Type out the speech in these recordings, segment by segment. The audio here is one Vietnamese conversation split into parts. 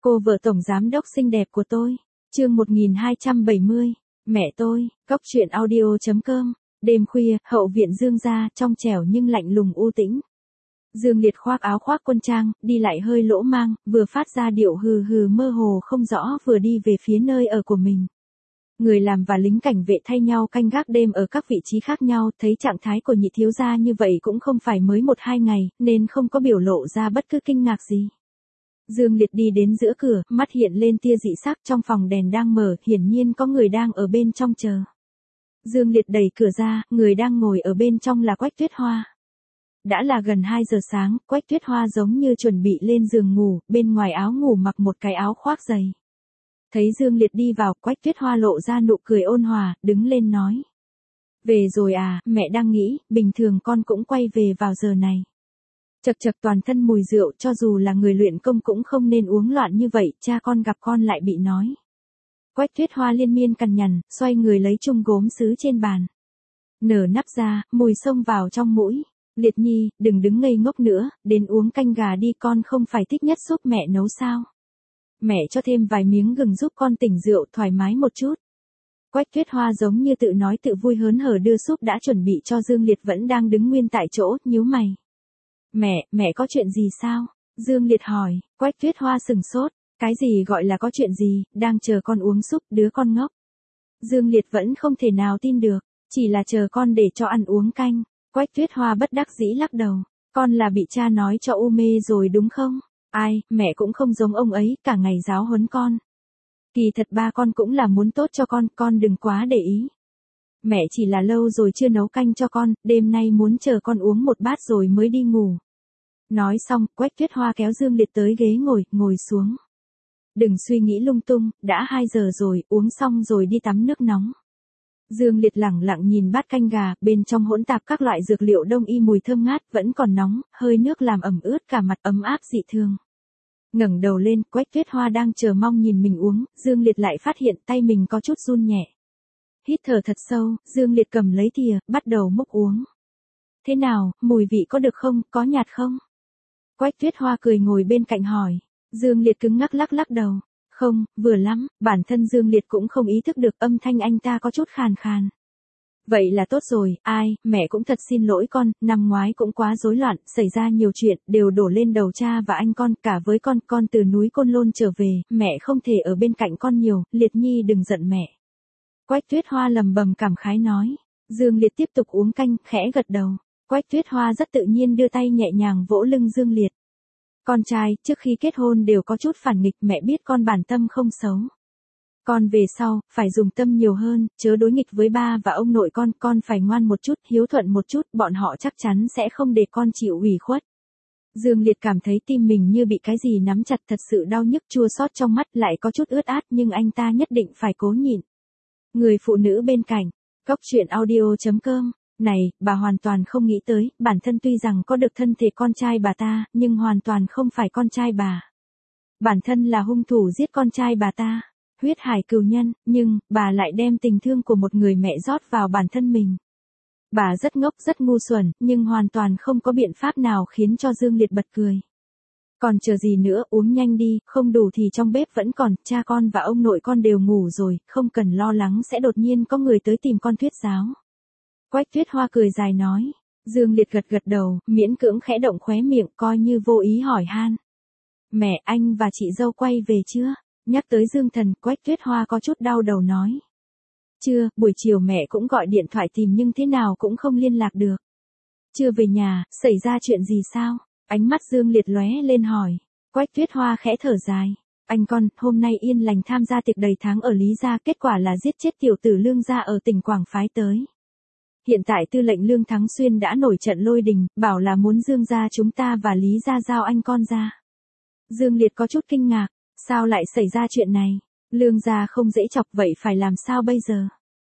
Cô vợ tổng giám đốc xinh đẹp của tôi. Chương 1270. Mẹ tôi. Cóc truyện audio.com. Đêm khuya, hậu viện Dương gia, trong trẻo nhưng lạnh lùng u tĩnh. Dương Liệt khoác áo khoác quân trang, đi lại hơi lỗ mang, vừa phát ra điệu hừ hừ mơ hồ không rõ, vừa đi về phía nơi ở của mình. Người làm và lính cảnh vệ thay nhau canh gác đêm ở các vị trí khác nhau, thấy trạng thái của nhị thiếu gia như vậy cũng không phải mới 1-2 ngày, nên không có biểu lộ ra bất cứ kinh ngạc gì. Dương Liệt đi đến giữa cửa, mắt hiện lên tia dị sắc, trong phòng đèn đang mở, hiển nhiên có người đang ở bên trong chờ. Dương Liệt đẩy cửa ra, người đang ngồi ở bên trong là Quách Tuyết Hoa. Đã là gần 2 giờ sáng, Quách Tuyết Hoa giống như chuẩn bị lên giường ngủ, bên ngoài áo ngủ mặc một cái áo khoác dày. Thấy Dương Liệt đi vào, Quách Tuyết Hoa lộ ra nụ cười ôn hòa, đứng lên nói. Về rồi à, mẹ đang nghĩ, bình thường con cũng quay về vào giờ này. Chật chật, toàn thân mùi rượu, cho dù là người luyện công cũng không nên uống loạn như vậy, cha con gặp con lại bị nói. Quách Tuyết Hoa liên miên cằn nhằn, xoay người lấy chung gốm sứ trên bàn. Nở nắp ra, mùi xông vào trong mũi. Liệt Nhi, đừng đứng ngây ngốc nữa, đến uống canh gà đi, con không phải thích nhất giúp mẹ nấu sao. Mẹ cho thêm vài miếng gừng giúp con tỉnh rượu thoải mái một chút. Quách Tuyết Hoa giống như tự nói tự vui hớn hở đưa súp đã chuẩn bị cho Dương Liệt vẫn đang đứng nguyên tại chỗ, nhíu mày. Mẹ có chuyện gì sao? Dương Liệt hỏi. Quách Tuyết Hoa sừng sốt. Cái gì gọi là có chuyện gì, đang chờ con uống súp, đứa con ngốc. Dương Liệt vẫn không thể nào tin được, chỉ là chờ con để cho ăn uống canh. Quách Tuyết Hoa bất đắc dĩ lắc đầu. Con là bị cha nói cho u mê rồi đúng không? Ai, mẹ cũng không giống ông ấy, cả ngày giáo huấn con. Kỳ thật ba con cũng là muốn tốt cho con đừng quá để ý. Mẹ chỉ là lâu rồi chưa nấu canh cho con, đêm nay muốn chờ con uống một bát rồi mới đi ngủ. Nói xong, Quách Tuyết Hoa kéo Dương Liệt tới ghế ngồi xuống. Đừng suy nghĩ lung tung, đã 2 giờ rồi, uống xong rồi đi tắm nước nóng. Dương Liệt lẳng lặng nhìn bát canh gà, bên trong hỗn tạp các loại dược liệu đông y mùi thơm ngát, vẫn còn nóng, hơi nước làm ẩm ướt cả mặt, ấm áp dị thường. Ngẩng đầu lên, Quách Tuyết Hoa đang chờ mong nhìn mình uống, Dương Liệt lại phát hiện tay mình có chút run nhẹ. Hít thở thật sâu, Dương Liệt cầm lấy thìa, bắt đầu múc uống. Thế nào, mùi vị có được không, có nhạt không? Quách Tuyết Hoa cười ngồi bên cạnh hỏi. Dương Liệt cứng ngắc lắc đầu. Không, vừa lắm, bản thân Dương Liệt cũng không ý thức được âm thanh anh ta có chút khàn khàn. Vậy là tốt rồi, mẹ cũng thật xin lỗi con, năm ngoái cũng quá rối loạn, xảy ra nhiều chuyện, đều đổ lên đầu cha và anh con, cả với con từ núi Côn Lôn trở về, mẹ không thể ở bên cạnh con nhiều, Liệt Nhi đừng giận mẹ. Quách Tuyết Hoa lầm bầm cảm khái nói. Dương Liệt tiếp tục uống canh, khẽ gật đầu. Quách Tuyết Hoa rất tự nhiên đưa tay nhẹ nhàng vỗ lưng Dương Liệt. Con trai, trước khi kết hôn đều có chút phản nghịch, mẹ biết con bản tâm không xấu. Con về sau, phải dùng tâm nhiều hơn, chớ đối nghịch với ba và ông nội con phải ngoan một chút, hiếu thuận một chút, bọn họ chắc chắn sẽ không để con chịu ủy khuất. Dương Liệt cảm thấy tim mình như bị cái gì nắm chặt, thật sự đau nhức chua xót trong mắt, lại có chút ướt át, nhưng anh ta nhất định phải cố nhịn. Người phụ nữ bên cạnh. Cóc truyện audio.com. Này, bà hoàn toàn không nghĩ tới, bản thân tuy rằng có được thân thể con trai bà ta, nhưng hoàn toàn không phải con trai bà. Bản thân là hung thủ giết con trai bà ta, huyết hải cừu nhân, nhưng, bà lại đem tình thương của một người mẹ rót vào bản thân mình. Bà rất ngốc, rất ngu xuẩn, nhưng hoàn toàn không có biện pháp nào khiến cho Dương Liệt bật cười. Còn chờ gì nữa, uống nhanh đi, không đủ thì trong bếp vẫn còn, cha con và ông nội con đều ngủ rồi, không cần lo lắng sẽ đột nhiên có người tới tìm con thuyết giáo. Quách Tuyết Hoa cười dài nói. Dương Liệt gật đầu, miễn cưỡng khẽ động khóe miệng, coi như vô ý hỏi han. Mẹ, anh và chị dâu quay về chưa? Nhắc tới Dương Thần, Quách Tuyết Hoa có chút đau đầu nói. Chưa, buổi chiều mẹ cũng gọi điện thoại tìm nhưng thế nào cũng không liên lạc được. Chưa về nhà, xảy ra chuyện gì sao? Ánh mắt Dương Liệt lóe lên hỏi. Quách Tuyết Hoa khẽ thở dài. Anh con, hôm nay yên lành tham gia tiệc đầy tháng ở Lý Gia, kết quả là giết chết tiểu tử Lương gia ở tỉnh Quảng phái tới. Hiện tại tư lệnh Lương Thắng Xuyên đã nổi trận lôi đình, bảo là muốn Dương gia chúng ta và Lý gia giao anh con ra. Dương Liệt có chút kinh ngạc, sao lại xảy ra chuyện này? Lương gia không dễ chọc, vậy phải làm sao bây giờ?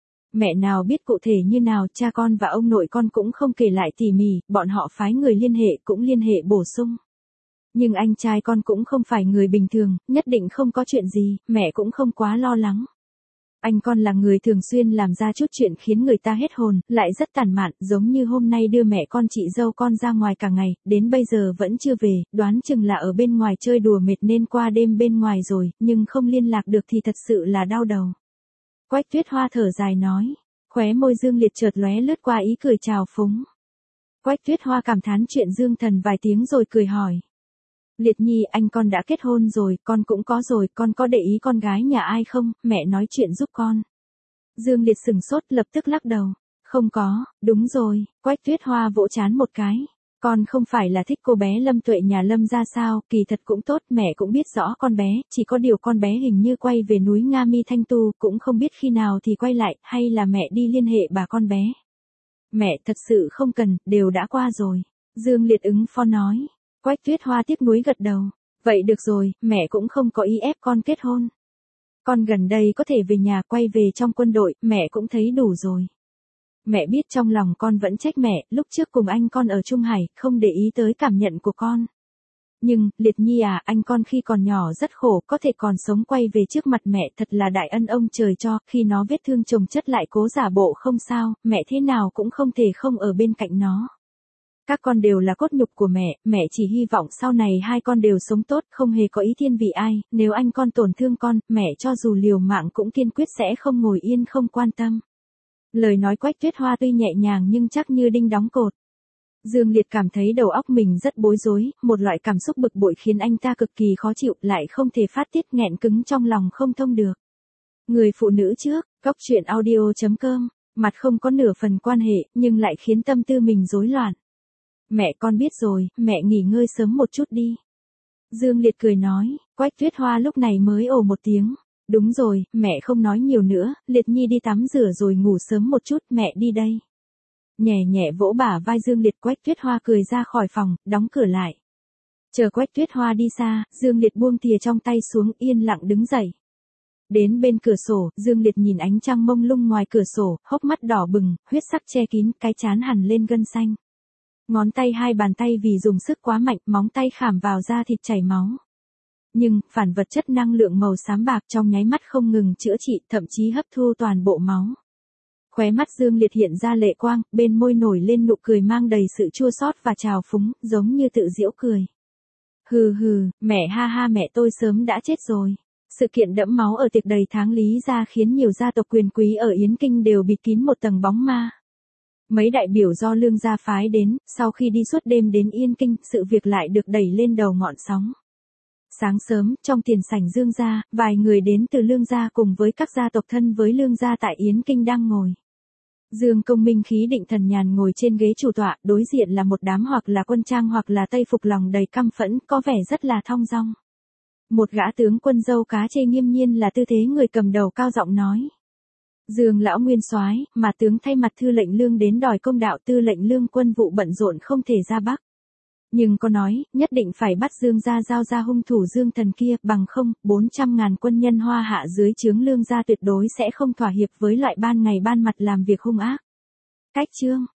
Mẹ nào biết cụ thể như nào, cha con và ông nội con cũng không kể lại tỉ mỉ, bọn họ phái người liên hệ cũng liên hệ bổ sung. Nhưng anh trai con cũng không phải người bình thường, nhất định không có chuyện gì, mẹ cũng không quá lo lắng. Anh con là người thường xuyên làm ra chút chuyện khiến người ta hết hồn, lại rất tàn mạn, giống như hôm nay đưa mẹ con chị dâu con ra ngoài cả ngày, đến bây giờ vẫn chưa về, đoán chừng là ở bên ngoài chơi đùa mệt nên qua đêm bên ngoài rồi, nhưng không liên lạc được thì thật sự là đau đầu. Quách Tuyết Hoa thở dài nói, khóe môi Dương Liệt chợt lóe lướt qua ý cười trào phúng. Quách Tuyết Hoa cảm thán chuyện Dương Thần vài tiếng rồi cười hỏi. Liệt Nhi, anh con đã kết hôn rồi, con cũng có rồi, con có để ý con gái nhà ai không, mẹ nói chuyện giúp con. Dương Liệt sừng sốt lập tức lắc đầu. Không có, đúng rồi, Quách Tuyết Hoa vỗ trán một cái. Con không phải là thích cô bé Lâm Tuệ nhà Lâm ra sao, kỳ thật cũng tốt, mẹ cũng biết rõ con bé, chỉ có điều con bé hình như quay về núi Nga Mi Thanh Tu, cũng không biết khi nào thì quay lại, hay là mẹ đi liên hệ bà con bé. Mẹ thật sự không cần, đều đã qua rồi. Dương Liệt ứng phó nói. Quách Tuyết Hoa tiếc nuối gật đầu. Vậy được rồi, mẹ cũng không có ý ép con kết hôn. Con gần đây có thể về nhà quay về trong quân đội, mẹ cũng thấy đủ rồi. Mẹ biết trong lòng con vẫn trách mẹ, lúc trước cùng anh con ở Trung Hải, không để ý tới cảm nhận của con. Nhưng, Liệt Nhi à, anh con khi còn nhỏ rất khổ, có thể còn sống quay về trước mặt mẹ thật là đại ân ông trời cho, khi nó vết thương chồng chất lại cố giả bộ không sao, mẹ thế nào cũng không thể không ở bên cạnh nó. Các con đều là cốt nhục của mẹ chỉ hy vọng sau này hai con đều sống tốt, không hề có ý thiên vị ai, nếu anh con tổn thương con, mẹ cho dù liều mạng cũng kiên quyết sẽ không ngồi yên không quan tâm. Lời nói Quách Tuyết Hoa tuy nhẹ nhàng nhưng chắc như đinh đóng cột. Dương Liệt cảm thấy đầu óc mình rất bối rối, một loại cảm xúc bực bội khiến anh ta cực kỳ khó chịu, lại không thể phát tiết, nghẹn cứng trong lòng không thông được. Người phụ nữ trước, góc truyện audio.com, mặt không có nửa phần quan hệ, nhưng lại khiến tâm tư mình rối loạn. Mẹ con biết rồi, mẹ nghỉ ngơi sớm một chút đi. Dương Liệt cười nói, Quách Tuyết Hoa lúc này mới ồ một tiếng. Đúng rồi, mẹ không nói nhiều nữa, Liệt Nhi đi tắm rửa rồi ngủ sớm một chút, mẹ đi đây. Nhẹ nhẹ vỗ bả vai Dương Liệt, Quách Tuyết Hoa cười ra khỏi phòng, đóng cửa lại. Chờ Quách Tuyết Hoa đi xa, Dương Liệt buông thìa trong tay xuống, yên lặng đứng dậy. Đến bên cửa sổ, Dương Liệt nhìn ánh trăng mông lung ngoài cửa sổ, hốc mắt đỏ bừng, huyết sắc che kín, cái trán hằn lên gân xanh. Ngón tay hai bàn tay vì dùng sức quá mạnh, móng tay khảm vào da thịt chảy máu. Nhưng, phản vật chất năng lượng màu xám bạc trong nháy mắt không ngừng chữa trị, thậm chí hấp thu toàn bộ máu. Khóe mắt Dương Liệt hiện ra lệ quang, bên môi nổi lên nụ cười mang đầy sự chua xót và trào phúng, giống như tự giễu cười. Hừ hừ, mẹ ha ha, mẹ tôi sớm đã chết rồi. Sự kiện đẫm máu ở tiệc đầy tháng Lý gia khiến nhiều gia tộc quyền quý ở Yến Kinh đều bịt kín một tầng bóng ma. Mấy đại biểu do Lương gia phái đến, sau khi đi suốt đêm đến Yên Kinh, sự việc lại được đẩy lên đầu ngọn sóng. Sáng sớm, trong tiền sảnh Dương gia, vài người đến từ Lương gia cùng với các gia tộc thân với Lương gia tại Yến Kinh đang ngồi. Dương Công Minh khí định thần nhàn ngồi trên ghế chủ tọa, đối diện là một đám hoặc là quân trang hoặc là tây phục lòng đầy căm phẫn, có vẻ rất là thong dong. Một gã tướng quân râu cá chê nghiêm nhiên là tư thế người cầm đầu cao giọng nói. Dương lão nguyên soái, mà tướng thay mặt thư lệnh Lương đến đòi công đạo, tư lệnh Lương quân vụ bận rộn không thể ra Bắc. Nhưng có nói, nhất định phải bắt Dương gia giao ra hung thủ Dương Thần kia, bằng không, 400.000 quân nhân Hoa Hạ dưới trướng Lương gia tuyệt đối sẽ không thỏa hiệp với loại ban ngày ban mặt làm việc hung ác. Cách chương